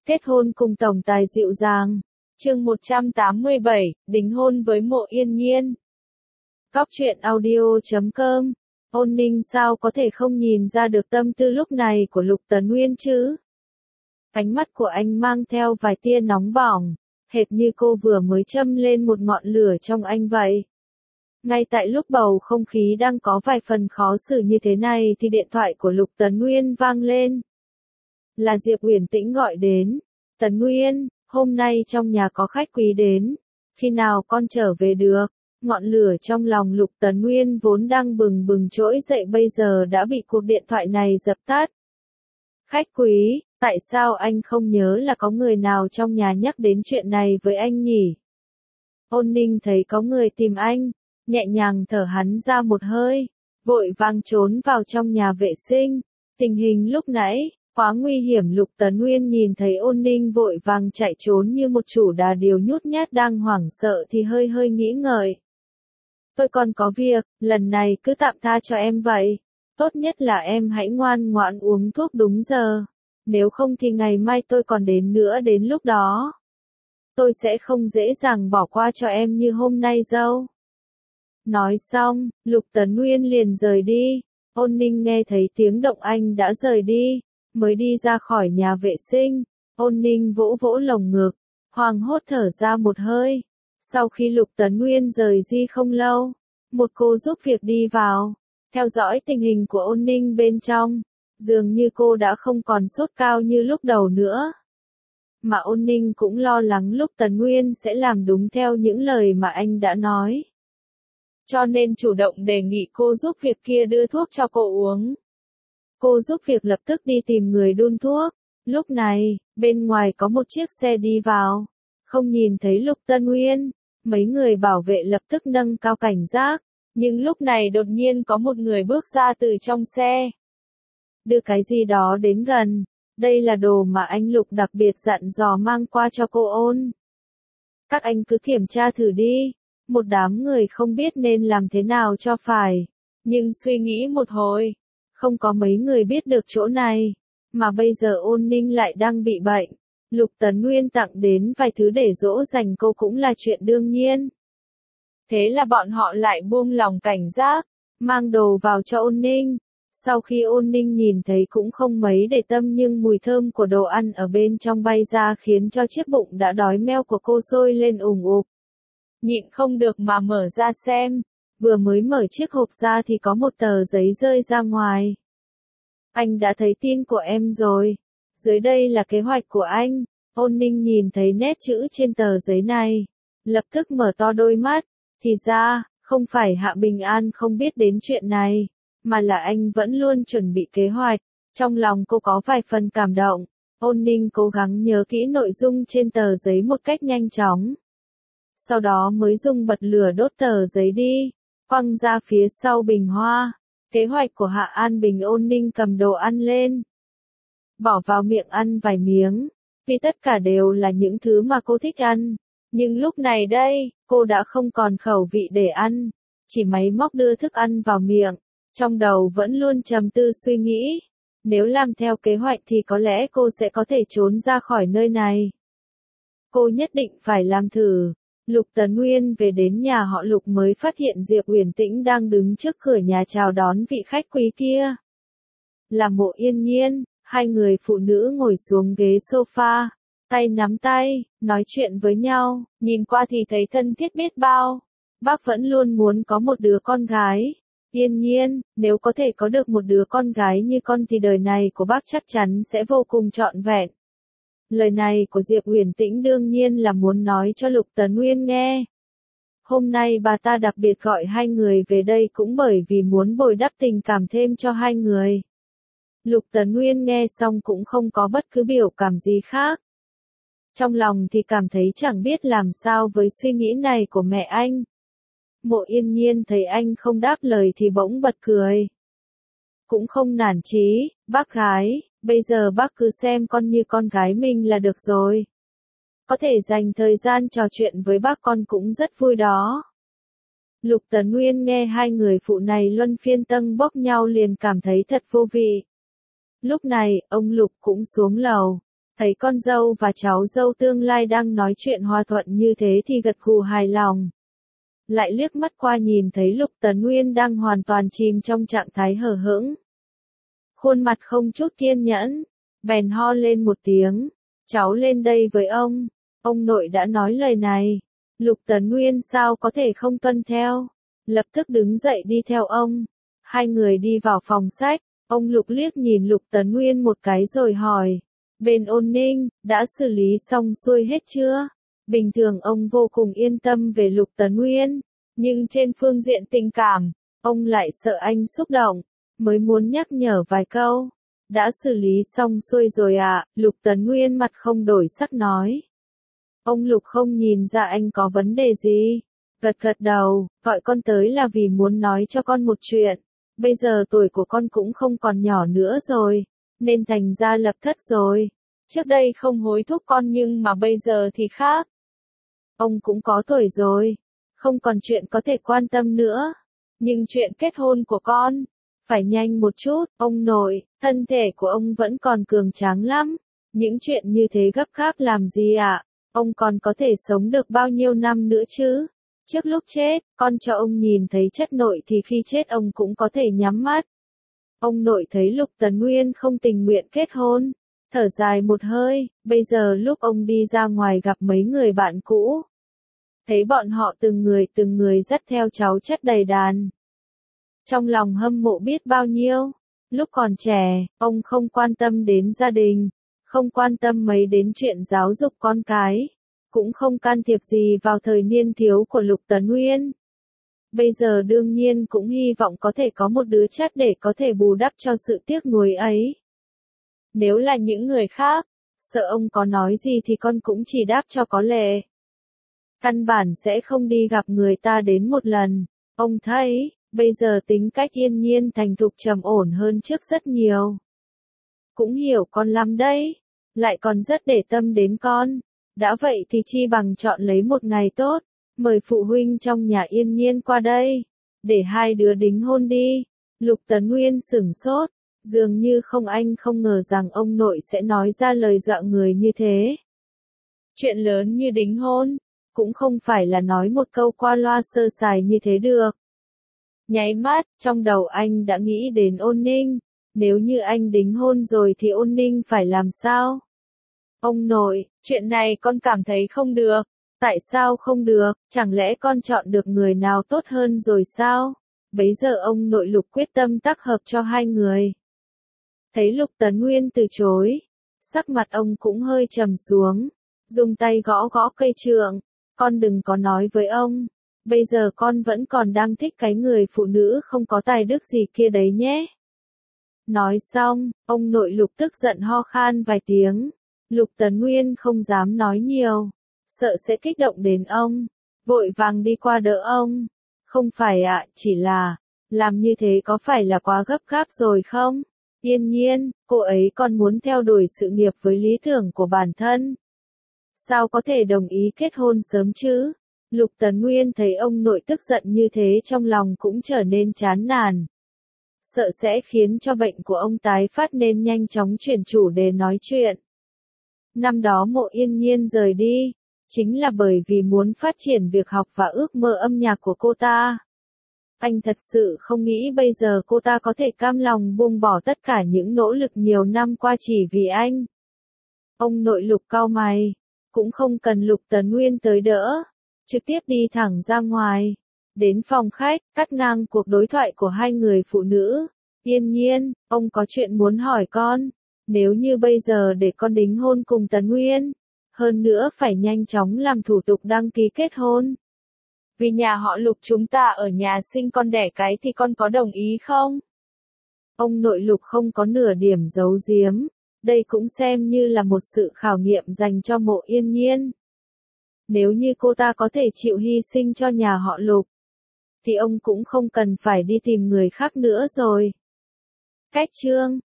Kết hôn cùng tổng tài dịu dàng. Chương 187, đính hôn với Mộ Yên Nhiên. Góc truyện audio.com. Ôn Ninh sao có thể không nhìn ra được tâm tư lúc này của Lục Tấn Nguyên chứ? Ánh mắt của anh mang theo vài tia nóng bỏng, hệt như cô vừa mới châm lên một ngọn lửa trong anh vậy. Ngay tại lúc bầu không khí đang có vài phần khó xử như thế này thì điện thoại của Lục Tấn Nguyên vang lên. Là Diệp Uyển Tĩnh gọi đến. Tấn Nguyên, hôm nay trong nhà có khách quý đến. Khi nào con trở về được? Ngọn lửa trong lòng Lục Tấn Nguyên vốn đang bừng bừng trỗi dậy bây giờ đã bị cuộc điện thoại này dập tắt. Khách quý, tại sao anh không nhớ là có người nào trong nhà nhắc đến chuyện này với anh nhỉ? Ôn Ninh thấy có người tìm anh, nhẹ nhàng thở hắn ra một hơi, vội vàng trốn vào trong nhà vệ sinh. Tình hình lúc nãy quá nguy hiểm. Lục Tấn Nguyên nhìn thấy Ôn Ninh vội vàng chạy trốn như một chủ đà điểu nhút nhát đang hoảng sợ thì hơi hơi nghĩ ngợi. Tôi còn có việc, lần này cứ tạm tha cho em vậy. Tốt nhất là em hãy ngoan ngoãn uống thuốc đúng giờ. Nếu không thì ngày mai tôi còn đến nữa, đến lúc đó tôi sẽ không dễ dàng bỏ qua cho em như hôm nay đâu. Nói xong, Lục Tấn Nguyên liền rời đi. Ôn Ninh nghe thấy tiếng động anh đã rời đi, mới đi ra khỏi nhà vệ sinh. Ôn Ninh vỗ vỗ lồng ngực, hoảng hốt thở ra một hơi. Sau khi Lục Tấn Nguyên rời đi không lâu, một cô giúp việc đi vào, theo dõi tình hình của Ôn Ninh bên trong. Dường như cô đã không còn sốt cao như lúc đầu nữa. Mà Ôn Ninh cũng lo lắng Lục Tấn Nguyên sẽ làm đúng theo những lời mà anh đã nói. Cho nên chủ động đề nghị cô giúp việc kia đưa thuốc cho cô uống. Cô giúp việc lập tức đi tìm người đun thuốc. Lúc này, bên ngoài có một chiếc xe đi vào. Không nhìn thấy Lục Tấn Nguyên, mấy người bảo vệ lập tức nâng cao cảnh giác. Nhưng lúc này đột nhiên có một người bước ra từ trong xe. Đưa cái gì đó đến gần. Đây là đồ mà anh Lục đặc biệt dặn dò mang qua cho cô Ôn. Các anh cứ kiểm tra thử đi. Một đám người không biết nên làm thế nào cho phải. Nhưng suy nghĩ một hồi, không có mấy người biết được chỗ này. Mà bây giờ Ôn Ninh lại đang bị bệnh. Lục Tấn Nguyên tặng đến vài thứ để dỗ dành cô cũng là chuyện đương nhiên. Thế là bọn họ lại buông lòng cảnh giác, mang đồ vào cho Ôn Ninh. Sau khi Ôn Ninh nhìn thấy cũng không mấy để tâm, nhưng mùi thơm của đồ ăn ở bên trong bay ra khiến cho chiếc bụng đã đói meo của cô sôi lên ùng ục. Nhịn không được mà mở ra xem. Vừa mới mở chiếc hộp ra thì có một tờ giấy rơi ra ngoài. Anh đã thấy tin của em rồi. Dưới đây là kế hoạch của anh. Ôn Ninh nhìn thấy nét chữ trên tờ giấy này, lập tức mở to đôi mắt. Thì ra, không phải Hạ Bình An không biết đến chuyện này, mà là anh vẫn luôn chuẩn bị kế hoạch. Trong lòng cô có vài phần cảm động. Ôn Ninh cố gắng nhớ kỹ nội dung trên tờ giấy một cách nhanh chóng. Sau đó mới dùng bật lửa đốt tờ giấy đi, quăng ra phía sau bình hoa. Kế hoạch của Hạ An Bình. Ôn Ninh cầm đồ ăn lên, bỏ vào miệng ăn vài miếng, vì tất cả đều là những thứ mà cô thích ăn. Nhưng lúc này đây, cô đã không còn khẩu vị để ăn, chỉ máy móc đưa thức ăn vào miệng, trong đầu vẫn luôn trầm tư suy nghĩ. Nếu làm theo kế hoạch thì có lẽ cô sẽ có thể trốn ra khỏi nơi này. Cô nhất định phải làm thử. Lục Tấn Nguyên về đến nhà họ Lục mới phát hiện Diệp Uyển Tĩnh đang đứng trước cửa nhà chào đón vị khách quý kia. Là Mộ Yên Nhiên. Hai người phụ nữ ngồi xuống ghế sofa, tay nắm tay, nói chuyện với nhau, nhìn qua thì thấy thân thiết biết bao. Bác vẫn luôn muốn có một đứa con gái. Yên Nhiên, nếu có thể có được một đứa con gái như con thì đời này của bác chắc chắn sẽ vô cùng trọn vẹn. Lời này của Diệp Uyển Tĩnh đương nhiên là muốn nói cho Lục Tấn Nguyên nghe. Hôm nay bà ta đặc biệt gọi hai người về đây cũng bởi vì muốn bồi đắp tình cảm thêm cho hai người. Lục Tấn Nguyên nghe xong cũng không có bất cứ biểu cảm gì khác. Trong lòng thì cảm thấy chẳng biết làm sao với suy nghĩ này của mẹ anh. Mộ Yên Nhiên thấy anh không đáp lời thì bỗng bật cười. Cũng không nản chí, bác gái, bây giờ bác cứ xem con như con gái mình là được rồi. Có thể dành thời gian trò chuyện với bác con cũng rất vui đó. Lục Tấn Nguyên nghe hai người phụ này luân phiên tâng bốc nhau liền cảm thấy thật vô vị. Lúc này, ông Lục cũng xuống lầu. Thấy con dâu và cháu dâu tương lai đang nói chuyện hòa thuận như thế thì gật gù hài lòng. Lại liếc mắt qua nhìn thấy Lục Tấn Nguyên đang hoàn toàn chìm trong trạng thái hờ hững. Khuôn mặt không chút kiên nhẫn, bèn ho lên một tiếng, cháu lên đây với ông nội đã nói lời này. Lục Tấn Nguyên sao có thể không tuân theo, lập tức đứng dậy đi theo ông. Hai người đi vào phòng sách, ông Lục liếc nhìn Lục Tấn Nguyên một cái rồi hỏi, bên Ôn Ninh, đã xử lý xong xuôi hết chưa? Bình thường ông vô cùng yên tâm về Lục Tấn Nguyên, nhưng trên phương diện tình cảm, ông lại sợ anh xúc động, mới muốn nhắc nhở vài câu. Đã xử lý xong xuôi rồi à? Lục Tấn Nguyên mặt không đổi sắc nói. Ông Lục không nhìn ra anh có vấn đề gì. Gật gật đầu, gọi con tới là vì muốn nói cho con một chuyện. Bây giờ tuổi của con cũng không còn nhỏ nữa rồi, nên thành ra lập thất rồi. Trước đây không hối thúc con nhưng mà bây giờ thì khác. Ông cũng có tuổi rồi, không còn chuyện có thể quan tâm nữa. Nhưng chuyện kết hôn của con, phải nhanh một chút, ông nội, thân thể của ông vẫn còn cường tráng lắm. Những chuyện như thế gấp gáp làm gì ạ? Ông còn có thể sống được bao nhiêu năm nữa chứ? Trước lúc chết, con cho ông nhìn thấy chất nội thì khi chết ông cũng có thể nhắm mắt. Ông nội thấy Lục Tấn Nguyên không tình nguyện kết hôn, thở dài một hơi, bây giờ lúc ông đi ra ngoài gặp mấy người bạn cũ. Thấy bọn họ từng người dắt theo cháu chất đầy đàn. Trong lòng hâm mộ biết bao nhiêu. Lúc còn trẻ, ông không quan tâm đến gia đình, không quan tâm mấy đến chuyện giáo dục con cái, cũng không can thiệp gì vào thời niên thiếu của Lục Tấn Nguyên. Bây giờ đương nhiên cũng hy vọng có thể có một đứa chất để có thể bù đắp cho sự tiếc nuối ấy. Nếu là những người khác, sợ ông có nói gì thì con cũng chỉ đáp cho có lệ. Căn bản sẽ không đi gặp người ta đến một lần. Ông thấy, bây giờ tính cách Yên Nhiên thành thục trầm ổn hơn trước rất nhiều. Cũng hiểu con lắm đấy, lại còn rất để tâm đến con. Đã vậy thì chi bằng chọn lấy một ngày tốt, mời phụ huynh trong nhà Yên Nhiên qua đây, để hai đứa đính hôn đi. Lục Tấn Nguyên sửng sốt, dường như anh không ngờ rằng ông nội sẽ nói ra lời dọa người như thế. Chuyện lớn như đính hôn, cũng không phải là nói một câu qua loa sơ sài như thế được. Nháy mắt, trong đầu anh đã nghĩ đến Ôn Ninh, nếu như anh đính hôn rồi thì Ôn Ninh phải làm sao? Ông nội, chuyện này con cảm thấy không được. Tại sao không được, chẳng lẽ con chọn được người nào tốt hơn rồi sao? Bấy giờ ông nội Lục quyết tâm tác hợp cho hai người. Thấy Lục Tấn Nguyên từ chối, sắc mặt ông cũng hơi trầm xuống, dùng tay gõ gõ cây trượng, con đừng có nói với ông, bây giờ con vẫn còn đang thích cái người phụ nữ không có tài đức gì kia đấy nhé. Nói xong, ông nội Lục tức giận ho khan vài tiếng, Lục Tấn Nguyên không dám nói nhiều, sợ sẽ kích động đến ông, vội vàng đi qua đỡ ông. Không phải ạ, chỉ là, làm như thế có phải là quá gấp gáp rồi không? Yên Nhiên, cô ấy còn muốn theo đuổi sự nghiệp với lý tưởng của bản thân. Sao có thể đồng ý kết hôn sớm chứ? Lục Tấn Nguyên thấy ông nội tức giận như thế trong lòng cũng trở nên chán nản. Sợ sẽ khiến cho bệnh của ông tái phát nên nhanh chóng chuyển chủ đề nói chuyện. Năm đó Mộ Yên Nhiên rời đi, chính là bởi vì muốn phát triển việc học và ước mơ âm nhạc của cô ta. Anh thật sự không nghĩ bây giờ cô ta có thể cam lòng buông bỏ tất cả những nỗ lực nhiều năm qua chỉ vì anh. Ông nội Lục cau mày, cũng không cần Lục Tấn Nguyên tới đỡ, trực tiếp đi thẳng ra ngoài, đến phòng khách, cắt ngang cuộc đối thoại của hai người phụ nữ. Yên Nhiên, ông có chuyện muốn hỏi con, nếu như bây giờ để con đính hôn cùng Tấn Nguyên, hơn nữa phải nhanh chóng làm thủ tục đăng ký kết hôn. Vì nhà họ Lục chúng ta ở nhà sinh con đẻ cái thì con có đồng ý không? Ông nội Lục không có nửa điểm giấu giếm, đây cũng xem như là một sự khảo nghiệm dành cho Mộ Yên Nhiên. Nếu như cô ta có thể chịu hy sinh cho nhà họ Lục, thì ông cũng không cần phải đi tìm người khác nữa rồi. Cách chương